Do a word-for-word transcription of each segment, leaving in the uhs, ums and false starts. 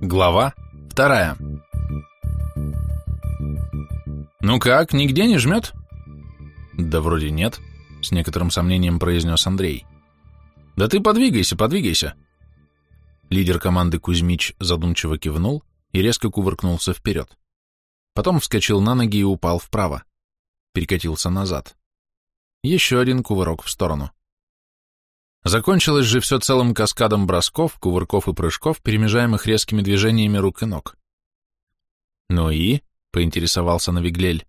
Глава вторая. «Ну как, нигде не жмет?» «Да вроде нет», — с некоторым сомнением произнес Андрей. «Да ты подвигайся, подвигайся». Лидер команды Кузьмич задумчиво кивнул и резко кувыркнулся вперед. Потом вскочил на ноги и упал вправо. Перекатился назад. Еще один кувырок в сторону. Закончилось же все целым каскадом бросков, кувырков и прыжков, перемежаемых резкими движениями рук и ног. «Ну и?» — поинтересовался Навиглель.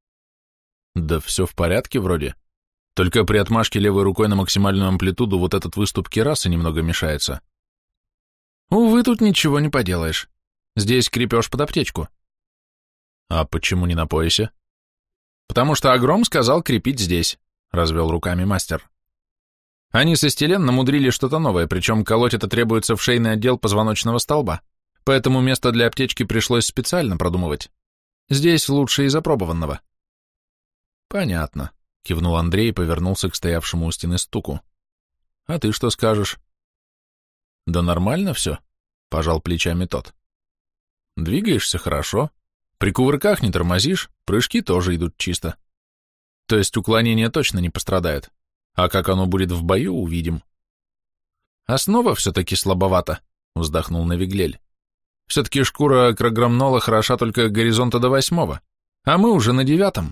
«Да все в порядке вроде. Только при отмашке левой рукой на максимальную амплитуду вот этот выступ керасы немного мешается». «Увы, тут ничего не поделаешь. Здесь крепеж под аптечку». «А почему не на поясе?» «Потому что Агром сказал крепить здесь», — развел руками мастер. «Они со Стелен намудрили что-то новое, причем колоть это требуется в шейный отдел позвоночного столба, поэтому место для аптечки пришлось специально продумывать. Здесь лучше из опробованного». «Понятно», — кивнул Андрей и повернулся к стоявшему у стены стуку. «А ты что скажешь?» «Да нормально все», — пожал плечами тот. «Двигаешься хорошо, при кувырках не тормозишь, прыжки тоже идут чисто. То есть уклонение точно не пострадает, а как оно будет в бою, увидим». «Основа все-таки слабовата», — вздохнул Навиглель. «Все-таки шкура краграмнола хороша только горизонта до восьмого, а мы уже на девятом».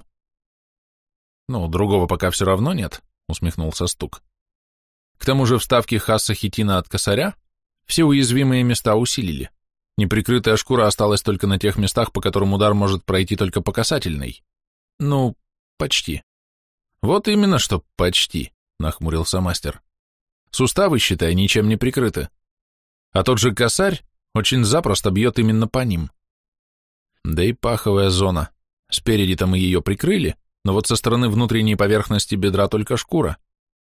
«Ну, другого пока все равно нет», — усмехнулся Стук. «К тому же вставки Хасса Хитина от косаря все уязвимые места усилили. Неприкрытая шкура осталась только на тех местах, по которым удар может пройти только по касательной. Ну, почти». «Вот именно что почти», — нахмурился мастер. «Суставы, считай, ничем не прикрыты. А тот же косарь очень запросто бьет именно по ним. Да и паховая зона. Спереди-то мы ее прикрыли, но вот со стороны внутренней поверхности бедра только шкура».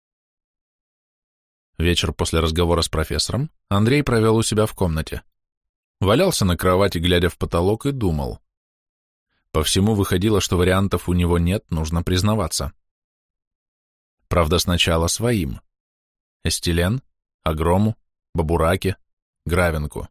Вечер после разговора с профессором Андрей провел у себя в комнате. Валялся на кровати, глядя в потолок, и думал. По всему выходило, что вариантов у него нет, нужно признаваться. Правда, сначала своим. Эстелен, Агрому, Бабураке, Гравенку.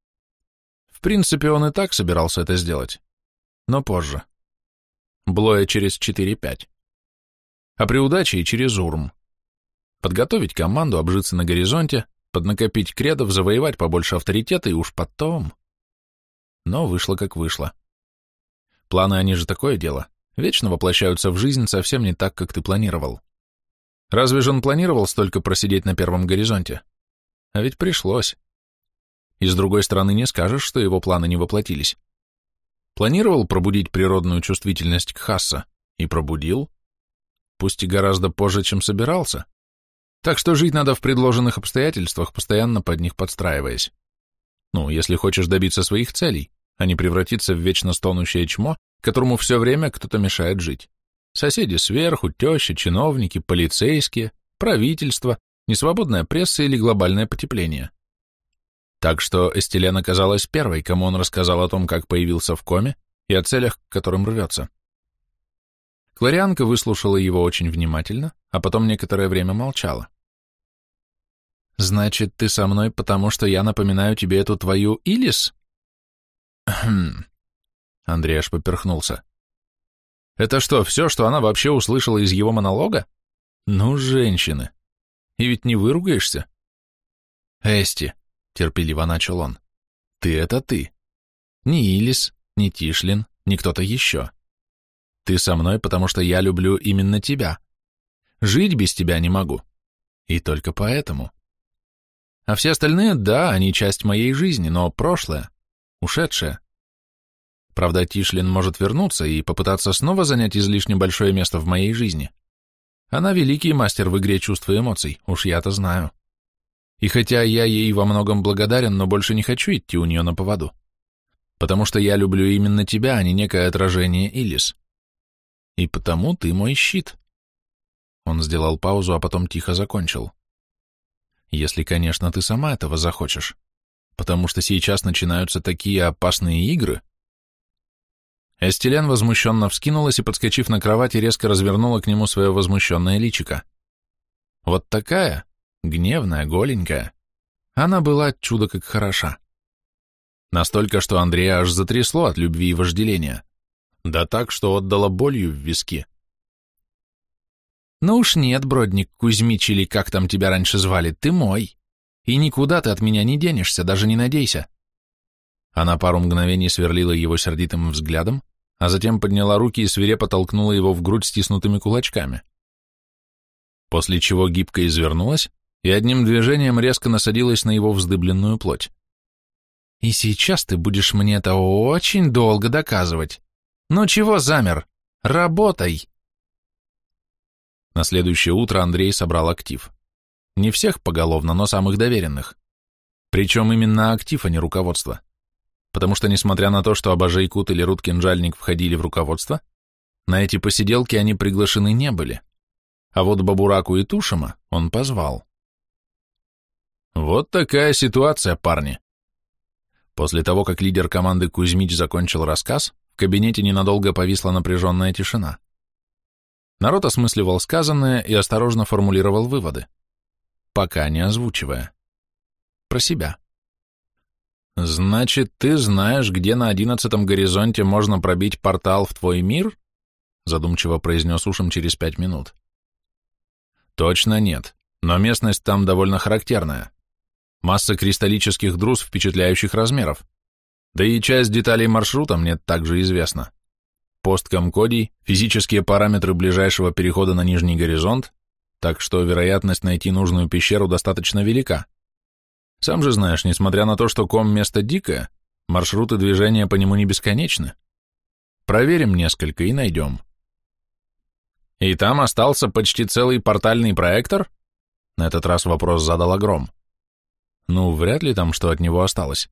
В принципе, он и так собирался это сделать, но позже. Блоя через четыре-пять. А при удаче и через Урм. Подготовить команду, обжиться на горизонте, поднакопить кредов, завоевать побольше авторитета и уж потом. Но вышло как вышло. Планы, они же такое дело, вечно воплощаются в жизнь совсем не так, как ты планировал. Разве же он планировал столько просидеть на первом горизонте? А ведь пришлось. И с другой стороны, не скажешь, что его планы не воплотились. Планировал пробудить природную чувствительность к Хасса, и пробудил, пусть и гораздо позже, чем собирался. Так что жить надо в предложенных обстоятельствах, постоянно под них подстраиваясь. Ну, если хочешь добиться своих целей, а не превратиться в вечно стонущее чмо, которому все время кто-то мешает жить. Соседи сверху, тещи, чиновники, полицейские, правительство, несвободная пресса или глобальное потепление. Так что Эстелен оказалась первой, кому он рассказал о том, как появился в коме и о целях, к которым рвется. Кларианка выслушала его очень внимательно, а потом некоторое время молчала. «Значит, ты со мной, потому что я напоминаю тебе эту твою Илис?» «Хм...» Андрей аж поперхнулся. «Это что, все, что она вообще услышала из его монолога? Ну, женщины! И ведь не выругаешься?» «Эсти», — терпеливо начал он, — «ты — это ты. Ни Илис, ни Тишлин, ни кто-то еще. Ты со мной, потому что я люблю именно тебя. Жить без тебя не могу. И только поэтому. А все остальные, да, они часть моей жизни, но прошлое, ушедшее. Правда, Тишлин может вернуться и попытаться снова занять излишне большое место в моей жизни. Она великий мастер в игре чувств и эмоций, уж я-то знаю. И хотя я ей во многом благодарен, но больше не хочу идти у нее на поводу. Потому что я люблю именно тебя, а не некое отражение Илис. И потому ты мой щит». Он сделал паузу, а потом тихо закончил. «Если, конечно, ты сама этого захочешь, потому что сейчас начинаются такие опасные игры». Эстелен возмущенно вскинулась и, подскочив на кровати, резко развернула к нему свое возмущенное личико. Вот такая, гневная, голенькая. Она была чудо как хороша. Настолько, что Андрея аж затрясло от любви и вожделения. Да так, что отдало болью в виски. «Ну уж нет, Бродник Кузьмич, или как там тебя раньше звали, ты мой. И никуда ты от меня не денешься, даже не надейся». Она пару мгновений сверлила его сердитым взглядом, а затем подняла руки и свирепо толкнула его в грудь стиснутыми кулачками. После чего гибко извернулась и одним движением резко насадилась на его вздыбленную плоть. «И сейчас ты будешь мне это очень долго доказывать. Ну чего замер? Работай!» На следующее утро Андрей собрал актив. Не всех поголовно, но самых доверенных. Причем именно актив, а не руководство. Потому что, несмотря на то, что Абажей Кут или Рут Кинжальник входили в руководство, на эти посиделки они приглашены не были. А вот Бабураку и Тушима он позвал. Вот такая ситуация, парни. После того, как лидер команды Кузьмич закончил рассказ, в кабинете ненадолго повисла напряженная тишина. Народ осмысливал сказанное и осторожно формулировал выводы, пока не озвучивая. Про себя. «Значит, ты знаешь, где на одиннадцатом горизонте можно пробить портал в твой мир?» задумчиво произнес Ушем через пять минут. «Точно нет, но местность там довольно характерная. Масса кристаллических друз впечатляющих размеров. Да и часть деталей маршрута мне также известна. Постком-кодий, физические параметры ближайшего перехода на нижний горизонт, так что вероятность найти нужную пещеру достаточно велика. Сам же знаешь, несмотря на то, что ком место дикое, маршруты движения по нему не бесконечны. Проверим несколько и найдем». «И там остался почти целый портальный проектор?» На этот раз вопрос задал Огром. «Ну, вряд ли там что от него осталось».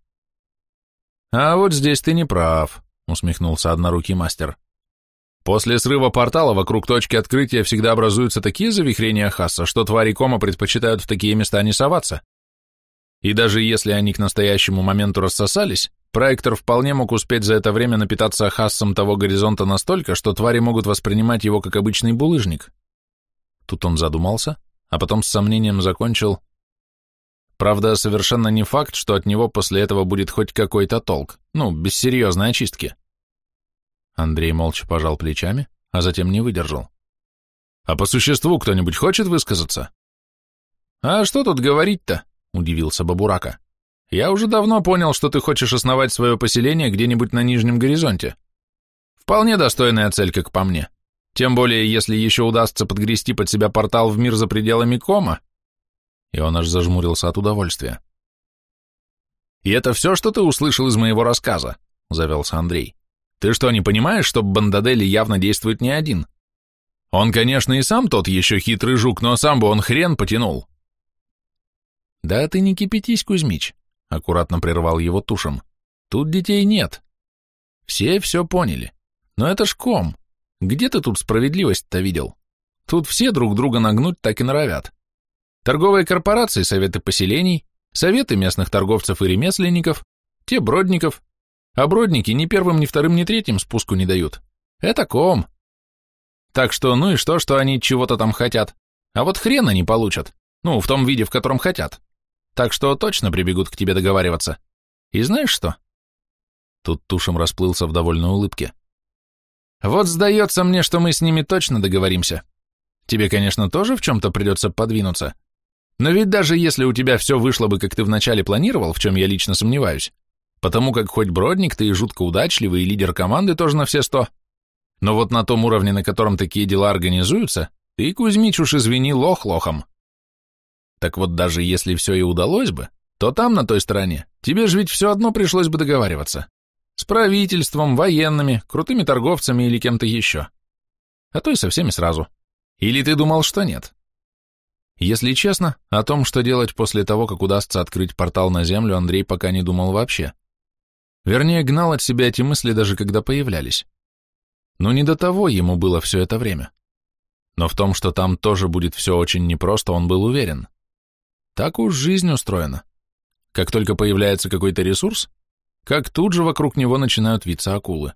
«А вот здесь ты не прав», — усмехнулся однорукий мастер. «После срыва портала вокруг точки открытия всегда образуются такие завихрения Хасса, что твари кома предпочитают в такие места не соваться. И даже если они к настоящему моменту рассосались, проектор вполне мог успеть за это время напитаться Хассом того горизонта настолько, что твари могут воспринимать его как обычный булыжник». Тут он задумался, а потом с сомнением закончил: «Правда, совершенно не факт, что от него после этого будет хоть какой-то толк, ну, без серьезной очистки». Андрей молча пожал плечами, а затем не выдержал. «А по существу кто-нибудь хочет высказаться?» «А что тут говорить-то?» — удивился Бабурака. «Я уже давно понял, что ты хочешь основать свое поселение где-нибудь на нижнем горизонте. Вполне достойная цель, как по мне. Тем более, если еще удастся подгрести под себя портал в мир за пределами кома». И он аж зажмурился от удовольствия. «И это все, что ты услышал из моего рассказа?» — завелся Андрей. «Ты что, не понимаешь, что Бандадели явно действует не один? Он, конечно, и сам тот еще хитрый жук, но сам бы он хрен потянул». «Да ты не кипятись, Кузьмич», — аккуратно прервал его Тушем. «Тут детей нет. Все все поняли. Но это ж ком. Где ты тут справедливость-то видел? Тут все друг друга нагнуть так и норовят. Торговые корпорации, советы поселений, советы местных торговцев и ремесленников, те бродников, а бродники ни первым, ни вторым, ни третьим спуску не дают. Это ком. Так что ну и что, что они чего-то там хотят, а вот хрен они получат, ну, в том виде, в котором хотят. Так что точно прибегут к тебе договариваться. И знаешь что?» Тут Тушем расплылся в довольной улыбке. «Вот сдается мне, что мы с ними точно договоримся. Тебе, конечно, тоже в чем-то придется подвинуться. Но ведь даже если у тебя все вышло бы, как ты вначале планировал, в чем я лично сомневаюсь, потому как хоть бродник, ты и жутко удачливый, и лидер команды тоже на все сто, но вот на том уровне, на котором такие дела организуются, ты, Кузьмич, уж извини, лох лохом. Так вот, даже если все и удалось бы, то там, на той стороне, тебе же ведь все одно пришлось бы договариваться. С правительством, военными, крутыми торговцами или кем-то еще. А то и со всеми сразу. Или ты думал, что нет? Если честно, о том, что делать после того, как удастся открыть портал на Землю, Андрей пока не думал вообще. Вернее, гнал от себя эти мысли, даже когда появлялись. Но не до того ему было все это время. Но в том, что там тоже будет все очень непросто, он был уверен. Так уж жизнь устроена. Как только появляется какой-то ресурс, как тут же вокруг него начинают виться акулы.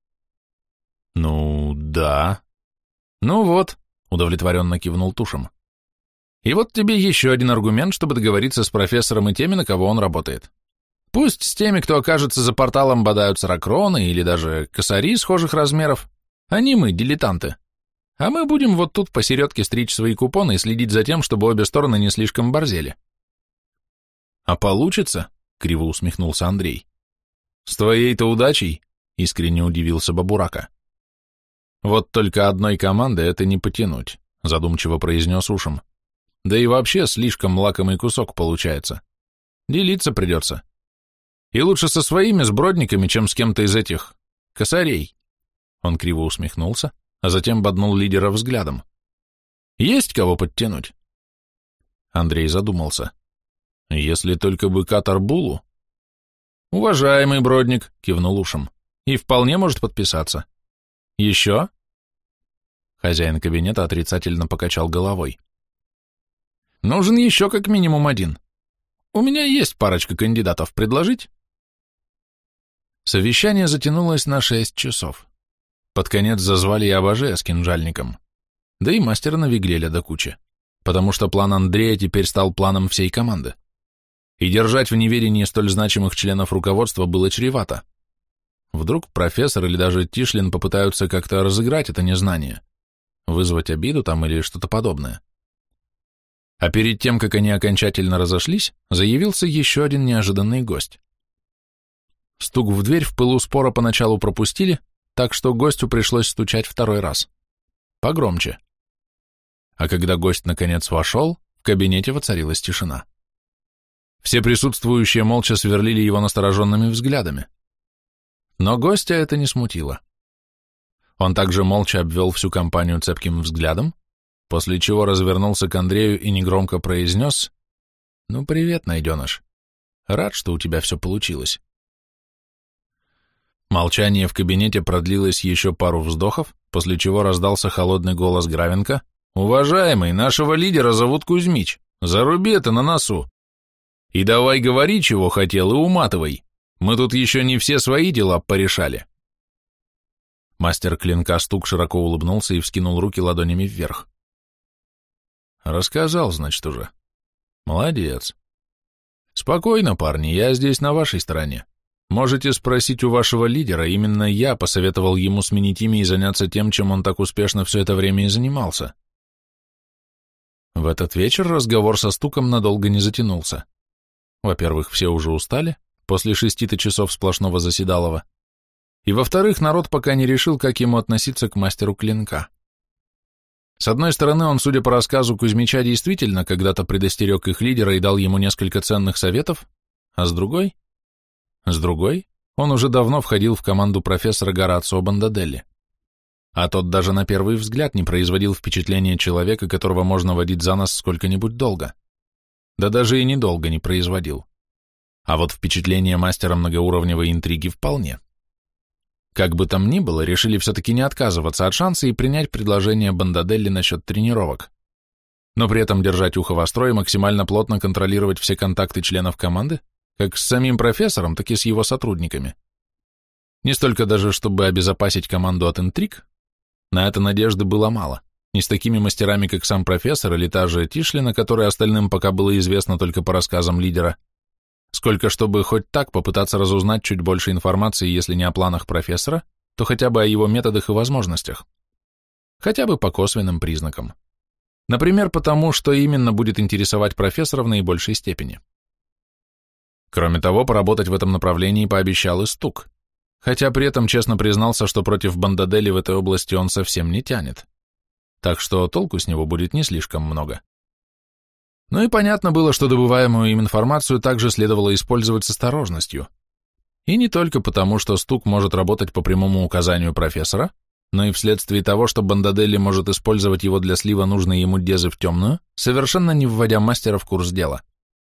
«Ну, да». «Ну вот», — удовлетворенно кивнул Тушем. «И вот тебе еще один аргумент, чтобы договориться с профессором и теми, на кого он работает. Пусть с теми, кто окажется за порталом, бодаются ракроны или даже косари схожих размеров, они мы, дилетанты. А мы будем вот тут посередке стричь свои купоны и следить за тем, чтобы обе стороны не слишком борзели. А получится? Криво усмехнулся Андрей. С твоей-то удачей? Искренне удивился Бабурака. Вот только одной команды это не потянуть, задумчиво произнес Ушем. Да и вообще слишком лакомый кусок получается. Делиться придется. И лучше со своими сбродниками, чем с кем-то из этих косарей. Он криво усмехнулся, а затем боднул лидера взглядом. Есть кого подтянуть? Андрей задумался. Если только бы Катарбулу. Уважаемый Бродник, кивнул Ушем, и вполне может подписаться. Еще? Хозяин кабинета отрицательно покачал головой. Нужен еще как минимум один. У меня есть парочка кандидатов, предложить? Совещание затянулось на шесть часов. Под конец зазвали и Абаже с кинжальником, да и мастера Навиглеля до кучи, потому что план Андрея теперь стал планом всей команды. И держать в неведении столь значимых членов руководства было чревато. Вдруг профессор или даже Тишлин попытаются как-то разыграть это незнание, вызвать обиду там или что-то подобное. А перед тем, как они окончательно разошлись, заявился еще один неожиданный гость. Стук в дверь в пылу спора поначалу пропустили, так что гостю пришлось стучать второй раз. Погромче. А когда гость наконец вошел, в кабинете воцарилась тишина. Все присутствующие молча сверлили его настороженными взглядами. Но гостя это не смутило. Он также молча обвел всю компанию цепким взглядом, после чего развернулся к Андрею и негромко произнес: «Ну, привет, найденыш. Рад, что у тебя все получилось». Молчание в кабинете продлилось еще пару вздохов, после чего раздался холодный голос Гравенко: «Уважаемый, нашего лидера зовут Кузьмич, заруби это на носу. И давай говори, чего хотел, и уматывай. Мы тут еще не все свои дела порешали». Мастер клинка Стук широко улыбнулся и вскинул руки ладонями вверх. «Рассказал, значит, уже. Молодец. Спокойно, парни, я здесь на вашей стороне. Можете спросить у вашего лидера, именно я посоветовал ему сменить имя и заняться тем, чем он так успешно все это время и занимался». В этот вечер разговор со Стуком надолго не затянулся. Во-первых, все уже устали, после шести-то часов сплошного заседалова, и во-вторых, народ пока не решил, как ему относиться к мастеру клинка. С одной стороны, он, судя по рассказу Кузьмича, действительно когда-то предостерег их лидера и дал ему несколько ценных советов, а с другой... С другой, он уже давно входил в команду профессора Горацио Бандаделли, а тот даже на первый взгляд не производил впечатления человека, которого можно водить за нос сколько-нибудь долго. Да даже и недолго не производил. А вот впечатление мастера многоуровневой интриги вполне. Как бы там ни было, решили все-таки не отказываться от шанса и принять предложение Бандаделли насчет тренировок, но при этом держать ухо востро и максимально плотно контролировать все контакты членов команды, как с самим профессором, так и с его сотрудниками. Не столько даже, чтобы обезопасить команду от интриг, на это надежды было мало, не с такими мастерами, как сам профессор или та же Тишлина, которой остальным пока было известно только по рассказам лидера, сколько чтобы хоть так попытаться разузнать чуть больше информации, если не о планах профессора, то хотя бы о его методах и возможностях. Хотя бы по косвенным признакам. Например, потому, что именно будет интересовать профессора в наибольшей степени. Кроме того, поработать в этом направлении пообещал и Стук, хотя при этом честно признался, что против Бандаделли в этой области он совсем не тянет, так что толку с него будет не слишком много. Ну и понятно было, что добываемую им информацию также следовало использовать с осторожностью. И не только потому, что Стук может работать по прямому указанию профессора, но и вследствие того, что Бандаделли может использовать его для слива нужной ему дезы в темную, совершенно не вводя мастера в курс дела.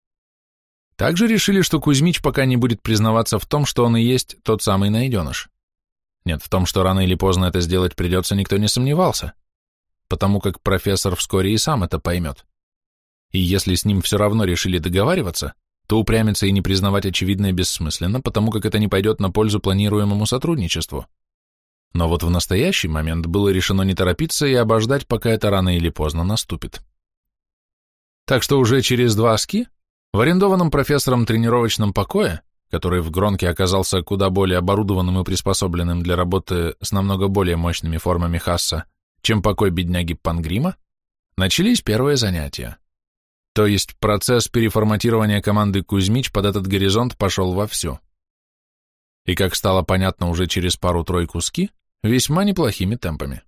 Также решили, что Кузьмич пока не будет признаваться в том, что он и есть тот самый найденыш. Нет, в том, что рано или поздно это сделать придется, никто не сомневался, потому как профессор вскоре и сам это поймет. И если с ним все равно решили договариваться, то упрямиться и не признавать очевидное бессмысленно, потому как это не пойдет на пользу планируемому сотрудничеству. Но вот в настоящий момент было решено не торопиться и обождать, пока это рано или поздно наступит. Так что уже через два ски в арендованном профессором тренировочном покое который в Гронке оказался куда более оборудованным и приспособленным для работы с намного более мощными формами Хасса, чем покой бедняги Пангрима, начались первые занятия. То есть процесс переформатирования команды Кузьмич под этот горизонт пошел вовсю. И, как стало понятно уже через пару-тройку ски, весьма неплохими темпами.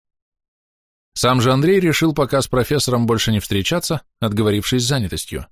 Сам же Андрей решил пока с профессором больше не встречаться, отговорившись занятостью.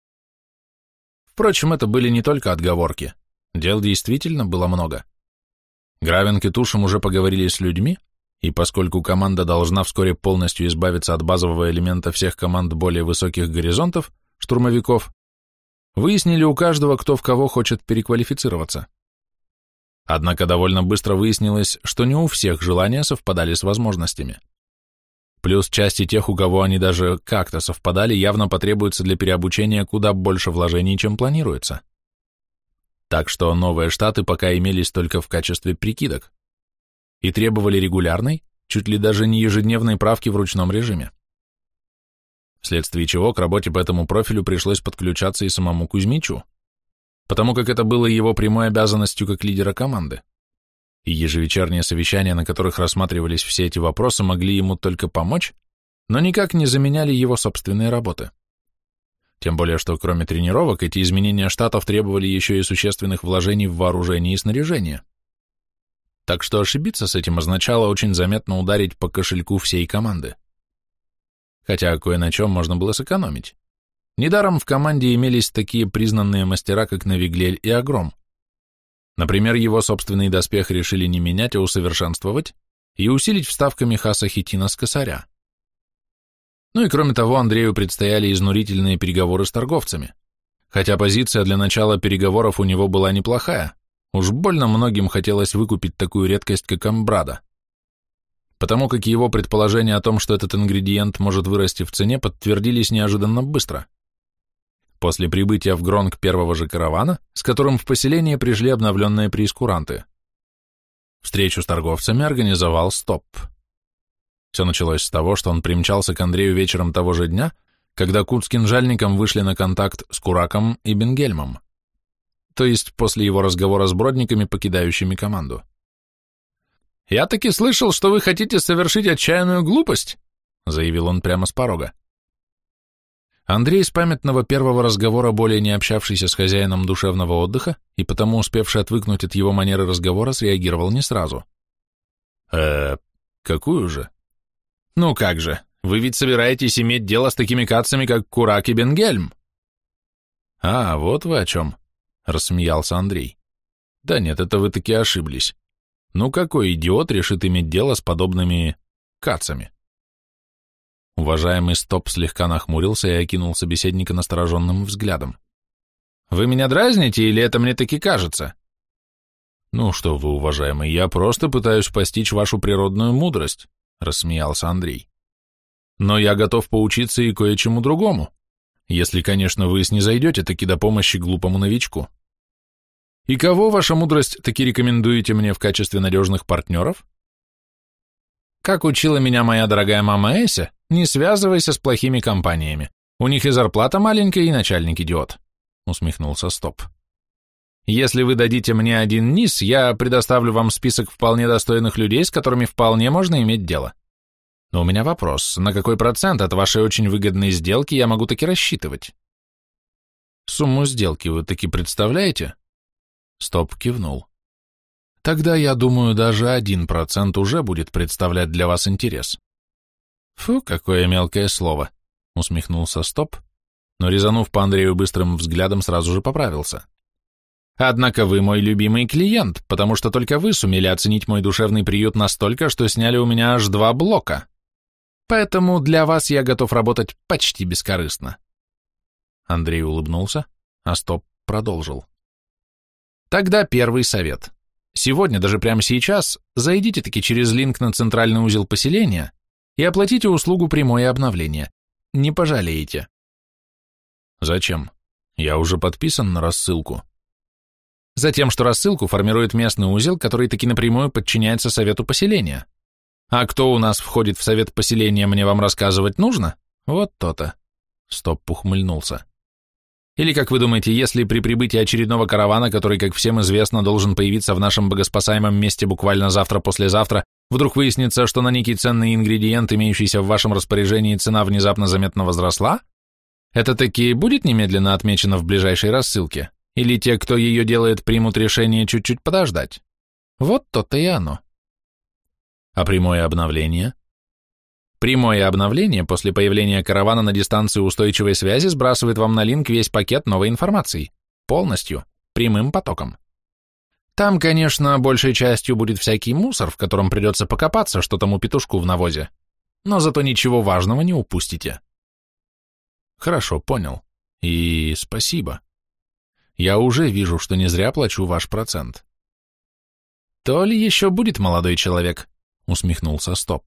Впрочем, это были не только отговорки. Дел действительно было много. Гравинг и Тушем уже поговорили с людьми, и поскольку команда должна вскоре полностью избавиться от базового элемента всех команд более высоких горизонтов, штурмовиков, выяснили у каждого, кто в кого хочет переквалифицироваться. Однако довольно быстро выяснилось, что не у всех желания совпадали с возможностями. Плюс части тех, у кого они даже как-то совпадали, явно потребуется для переобучения куда больше вложений, чем планируется. Так что новые штаты пока имелись только в качестве прикидок и требовали регулярной, чуть ли даже не ежедневной правки в ручном режиме. Вследствие чего к работе по этому профилю пришлось подключаться и самому Кузьмичу, потому как это было его прямой обязанностью как лидера команды. И ежевечерние совещания, на которых рассматривались все эти вопросы, могли ему только помочь, но никак не заменяли его собственные работы. Тем более, что кроме тренировок, эти изменения штатов требовали еще и существенных вложений в вооружение и снаряжение. Так что ошибиться с этим означало очень заметно ударить по кошельку всей команды. Хотя кое на чем можно было сэкономить. Недаром в команде имелись такие признанные мастера, как Навиглель и Агром. Например, его собственный доспех решили не менять, а усовершенствовать и усилить вставками Хаса Хитина с косаря. Ну и кроме того, Андрею предстояли изнурительные переговоры с торговцами, хотя позиция для начала переговоров у него была неплохая, уж больно многим хотелось выкупить такую редкость, как амбрада, потому как его предположения о том, что этот ингредиент может вырасти в цене, подтвердились неожиданно быстро. После прибытия в Гронк первого же каравана, с которым в поселение пришли обновленные преискуранты. Встречу с торговцами организовал Стоп. Все началось с того, что он примчался к Андрею вечером того же дня, когда Кут с кинжальником вышли на контакт с Кураком и Бенгельмом, то есть после его разговора с бродниками, покидающими команду. «Я таки слышал, что вы хотите совершить отчаянную глупость», заявил он прямо с порога. Андрей с памятного первого разговора, более не общавшийся с хозяином душевного отдыха и потому успевший отвыкнуть от его манеры разговора, среагировал не сразу. «Э, какую же?» «Ну как же, вы ведь собираетесь иметь дело с такими кацами, как Курак и Бенгельм». «А, вот вы о чем», — рассмеялся Андрей. «Да нет, это вы таки ошиблись. Ну какой идиот решит иметь дело с подобными кацами?» Уважаемый Стоп слегка нахмурился и окинул собеседника настороженным взглядом. «Вы меня дразните, или это мне таки кажется?» «Ну что вы, уважаемый, я просто пытаюсь постичь вашу природную мудрость», — рассмеялся Андрей. «Но я готов поучиться и кое-чему другому, если, конечно, вы снизойдете таки до помощи глупому новичку. И кого, ваша мудрость, таки рекомендуете мне в качестве надежных партнеров?» «Как учила меня моя дорогая мама Эся, не связывайся с плохими компаниями. У них и зарплата маленькая, и начальник идиот», — усмехнулся Стоп. «Если вы дадите мне один низ, я предоставлю вам список вполне достойных людей, с которыми вполне можно иметь дело. Но у меня вопрос, на какой процент от вашей очень выгодной сделки я могу таки рассчитывать?» «Сумму сделки вы таки представляете?» Стоп кивнул. «Тогда, я думаю, даже один процент уже будет представлять для вас интерес». «Фу, какое мелкое слово», — усмехнулся Стоп, но, резанув по Андрею быстрым взглядом, сразу же поправился. «Однако вы мой любимый клиент, потому что только вы сумели оценить мой душевный приют настолько, что сняли у меня аж два блока. Поэтому для вас я готов работать почти бескорыстно». Андрей улыбнулся, а Стоп продолжил. «Тогда первый совет. Сегодня, даже прямо сейчас, зайдите-таки через линк на центральный узел поселения и оплатите услугу прямое обновление. Не пожалеете». «Зачем? Я уже подписан на рассылку». «Затем, что рассылку формирует местный узел, который таки напрямую подчиняется совету поселения. А кто у нас входит в совет поселения, мне вам рассказывать нужно? Вот то-то». Стоп ухмыльнулся. Или, как вы думаете, если при прибытии очередного каравана, который, как всем известно, должен появиться в нашем богоспасаемом месте буквально завтра-послезавтра, вдруг выяснится, что на некий ценный ингредиент, имеющийся в вашем распоряжении, цена внезапно заметно возросла, это таки будет немедленно отмечено в ближайшей рассылке? Или те, кто ее делает, примут решение чуть-чуть подождать? Вот то-то и оно. А прямое обновление? Прямое обновление после появления каравана на дистанции устойчивой связи сбрасывает вам на линк весь пакет новой информации. Полностью. Прямым потоком. Там, конечно, большей частью будет всякий мусор, в котором придется покопаться, что тому петушку в навозе. Но зато ничего важного не упустите. Хорошо, понял. И спасибо. Я уже вижу, что не зря плачу ваш процент. То ли еще будет, молодой человек, усмехнулся Стоп.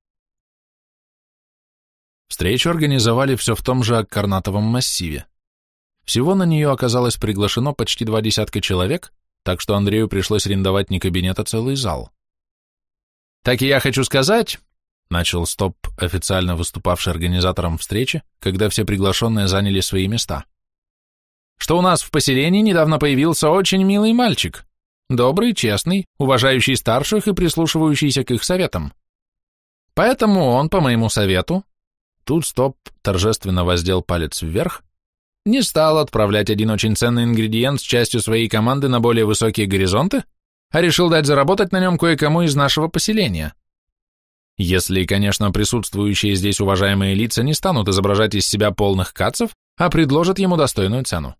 Встречу организовали все в том же Аккарнатовом массиве. Всего на нее оказалось приглашено почти два десятка человек, так что Андрею пришлось арендовать не кабинет, а целый зал. «Так и я хочу сказать», — начал Стоп, официально выступавший организатором встречи, когда все приглашенные заняли свои места, «что у нас в поселении недавно появился очень милый мальчик, добрый, честный, уважающий старших и прислушивающийся к их советам. Поэтому он, по моему совету, тут Стоп торжественно воздел палец вверх, не стал отправлять один очень ценный ингредиент с частью своей команды на более высокие горизонты, а решил дать заработать на нем кое-кому из нашего поселения. Если, конечно, присутствующие здесь уважаемые лица не станут изображать из себя полных кацев, а предложат ему достойную цену.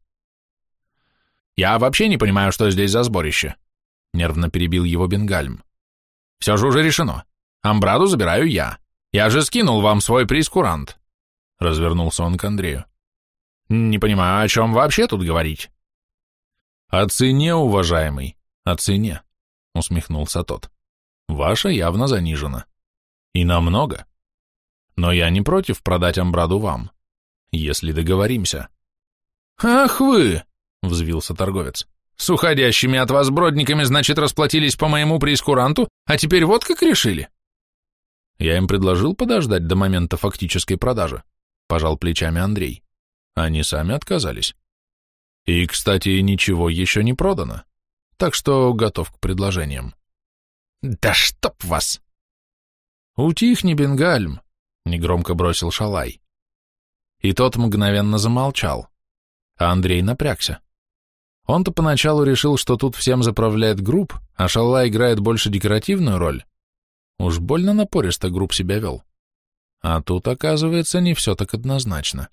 «Я вообще не понимаю, что здесь за сборище», — нервно перебил его Бенгальм. «Все же уже решено. Амбраду забираю я. Я же скинул вам свой прейскурант», — развернулся он к Андрею. «Не понимаю, о чем вообще тут говорить?» «О цене, уважаемый, о цене», — усмехнулся тот. «Ваша явно занижена. И намного. Но я не против продать Амбраду вам, если договоримся». «Ах вы!» — взвился торговец. «С уходящими от вас бродниками, значит, расплатились по моему прейскуранту, а теперь вот как решили?» «Я им предложил подождать до момента фактической продажи», — пожал плечами Андрей. «Они сами отказались. И, кстати, ничего еще не продано, так что готов к предложениям». «Да чтоб вас!» «Утихни, Бенгальм», — негромко бросил Шалай. И тот мгновенно замолчал, а Андрей напрягся. Он-то поначалу решил, что тут всем заправляет Групп, а Шалай играет больше декоративную роль. Уж больно напористо Групп себя вел. А тут, оказывается, не все так однозначно.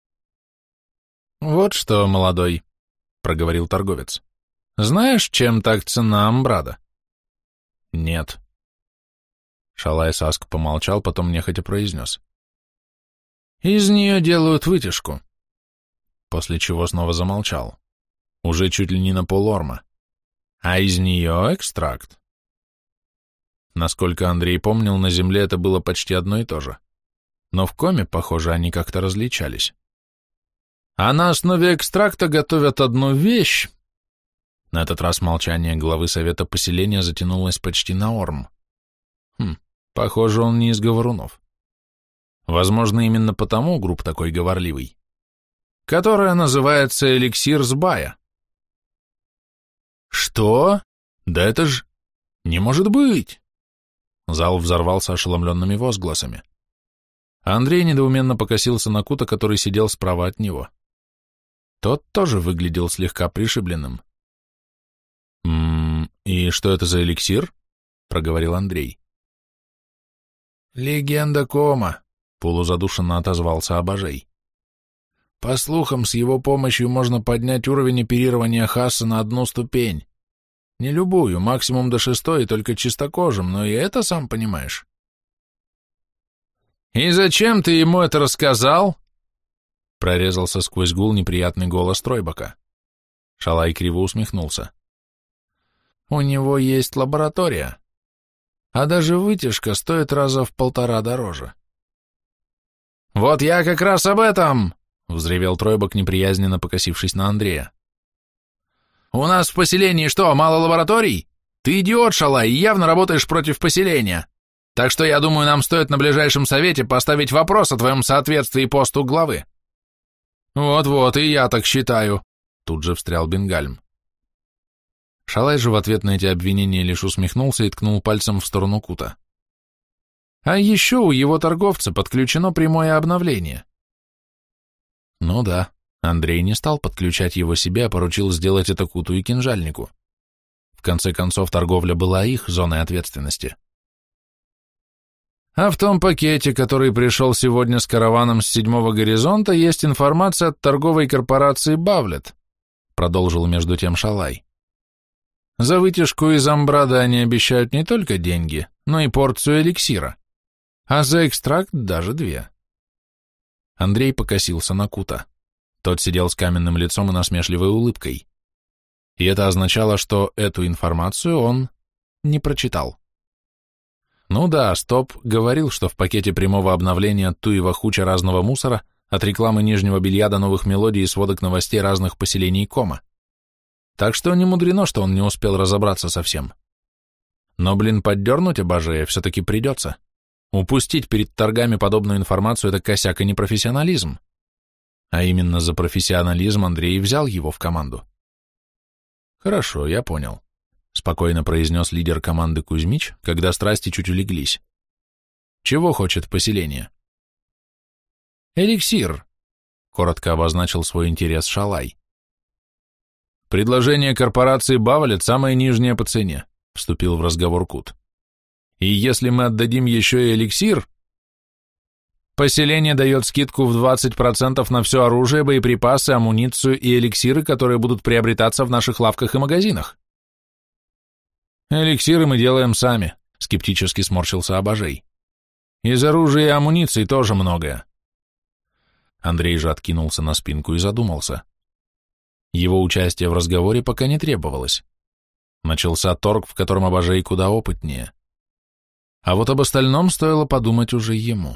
«Вот что, молодой», — проговорил торговец, — «знаешь, чем так цена Амбрада?» «Нет». Шалай Саск помолчал, потом нехотя произнес. «Из нее делают вытяжку», после чего снова замолчал, уже чуть ли не на полорма. «А из нее экстракт». Насколько Андрей помнил, на земле это было почти одно и то же, но в коме, похоже, они как-то различались. «А на основе экстракта готовят одну вещь». На этот раз молчание главы совета поселения затянулось почти на орм. Хм, похоже, он не из говорунов. Возможно, именно потому Групп такой говорливый. «Которая называется эликсир Сбая». «Что? Да это ж... не может быть!» Зал взорвался ошеломленными возгласами. Андрей недоуменно покосился на Кута, который сидел справа от него. Тот тоже выглядел слегка пришибленным. «М-м, и что это за эликсир?» — проговорил Андрей. «Легенда Кома», — полузадушенно отозвался Абажей. «По слухам, с его помощью можно поднять уровень оперирования Хасса на одну ступень. Не любую, максимум до шестой, только чистокожим, но и это сам понимаешь». «И зачем ты ему это рассказал?» Прорезался сквозь гул неприятный голос Тройбака. Шалай криво усмехнулся. «У него есть лаборатория, а даже вытяжка стоит раза в полтора дороже». «Вот я как раз об этом!» — взревел Тройбак, неприязненно покосившись на Андрея. «У нас в поселении что, мало лабораторий? Ты идиот, Шалай, и явно работаешь против поселения. Так что, я думаю, нам стоит на ближайшем совете поставить вопрос о твоем соответствии посту главы». Вот-вот, и я так считаю, тут же встрял Бенгальм. Шалай же в ответ на эти обвинения лишь усмехнулся и ткнул пальцем в сторону Кута. А еще у его торговца подключено прямое обновление. Ну да, Андрей не стал подключать его себе, а поручил сделать это Куту и Кинжальнику. В конце концов, торговля была их зоной ответственности. А в том пакете, который пришел сегодня с караваном с седьмого горизонта, есть информация от торговой корпорации «Бавлет», продолжил между тем Шалай. За вытяжку из Амбрада они обещают не только деньги, но и порцию эликсира, а за экстракт даже две. Андрей покосился на Кута. Тот сидел с каменным лицом и насмешливой улыбкой. И это означало, что эту информацию он не прочитал. Ну да, Стоп говорил, что в пакете прямого обновления от Туева куча разного мусора, от рекламы нижнего белья до новых мелодий и сводок новостей разных поселений Кома. Так что не мудрено, что он не успел разобраться со всем. Но, блин, поддернуть Абажея все-таки придется. Упустить перед торгами подобную информацию – это косяк и непрофессионализм. А именно за профессионализм Андрей взял его в команду. Хорошо, я понял. Спокойно произнес лидер команды Кузьмич, когда страсти чуть улеглись. Чего хочет поселение? Эликсир, коротко обозначил свой интерес Шалай. Предложение корпорации Бавлет самое нижнее по цене, вступил в разговор Кут. И если мы отдадим еще и эликсир, поселение дает скидку в двадцать процентов на все оружие, боеприпасы, амуницию и эликсиры, которые будут приобретаться в наших лавках и магазинах. Эликсиры мы делаем сами, скептически сморщился Абажей. Из оружия и амуниции тоже многое. Андрей же откинулся на спинку и задумался. Его участие в разговоре пока не требовалось. Начался торг, в котором Абажей куда опытнее. А вот об остальном стоило подумать уже ему.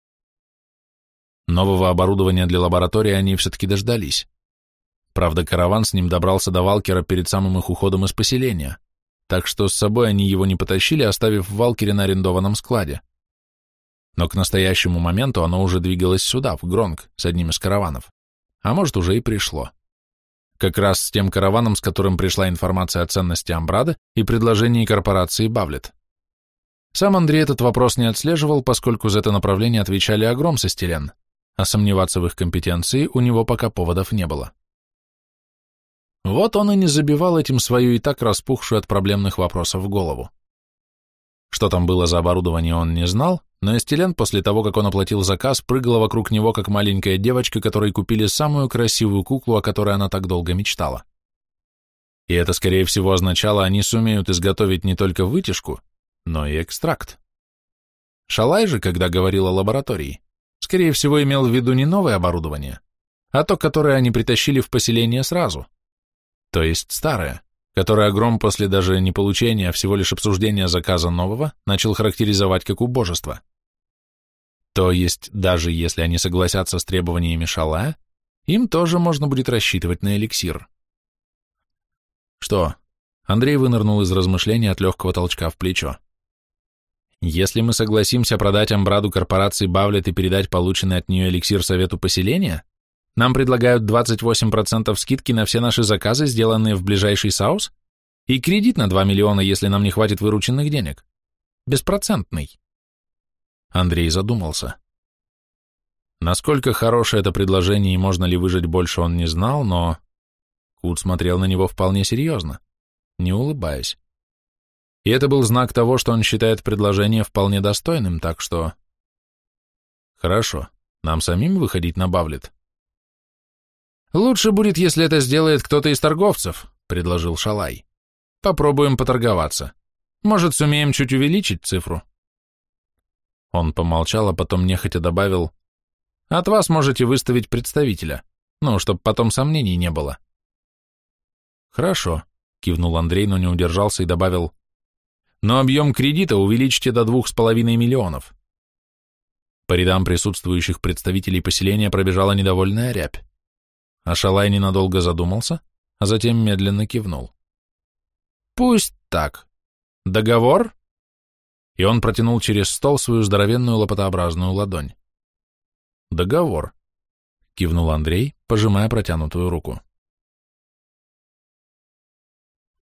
Нового оборудования для лаборатории они все-таки дождались. Правда, караван с ним добрался до Валкера перед самым их уходом из поселения, так что с собой они его не потащили, оставив в Валкере на арендованном складе. Но к настоящему моменту оно уже двигалось сюда, в Гронг, с одним из караванов. А может, уже и пришло. Как раз с тем караваном, с которым пришла информация о ценности Амбрада и предложении корпорации Бавлет. Сам Андрей этот вопрос не отслеживал, поскольку за это направление отвечали Агром со Стелен, а сомневаться в их компетенции у него пока поводов не было. Вот он и не забивал этим свою и так распухшую от проблемных вопросов в голову. Что там было за оборудование, он не знал, но Эстелен после того, как он оплатил заказ, прыгала вокруг него, как маленькая девочка, которой купили самую красивую куклу, о которой она так долго мечтала. И это, скорее всего, означало, они сумеют изготовить не только вытяжку, но и экстракт. Шалай же, когда говорил о лаборатории, скорее всего, имел в виду не новое оборудование, а то, которое они притащили в поселение сразу, то есть старое, которое Агром после даже не получения, а всего лишь обсуждения заказа нового начал характеризовать как убожество. То есть, даже если они согласятся с требованиями Шалая, им тоже можно будет рассчитывать на эликсир. Что? Андрей вынырнул из размышления от легкого толчка в плечо. Если мы согласимся продать Амбраду корпорации Бавлет и передать полученный от нее эликсир совету поселения, нам предлагают двадцать восемь процентов скидки на все наши заказы, сделанные в ближайший САУС, и кредит на два миллиона, если нам не хватит вырученных денег. Беспроцентный. Андрей задумался. Насколько хорошее это предложение и можно ли выжать больше, он не знал, но Кут смотрел на него вполне серьезно, не улыбаясь. И это был знак того, что он считает предложение вполне достойным, так что... Хорошо, нам самим выходить на Бавлет? Лучше будет, если это сделает кто-то из торговцев, предложил Шалай. Попробуем поторговаться. Может, сумеем чуть увеличить цифру? Он помолчал, а потом нехотя добавил: от вас можете выставить представителя, ну, чтобы потом сомнений не было. Хорошо, кивнул Андрей, но не удержался и добавил: но объем кредита увеличьте до двух с половиной миллионов. По рядам присутствующих представителей поселения пробежала недовольная рябь. А Шалай ненадолго задумался, а затем медленно кивнул. Пусть так. Договор? И он протянул через стол свою здоровенную лопатообразную ладонь. Договор. кивнул Андрей, пожимая протянутую руку.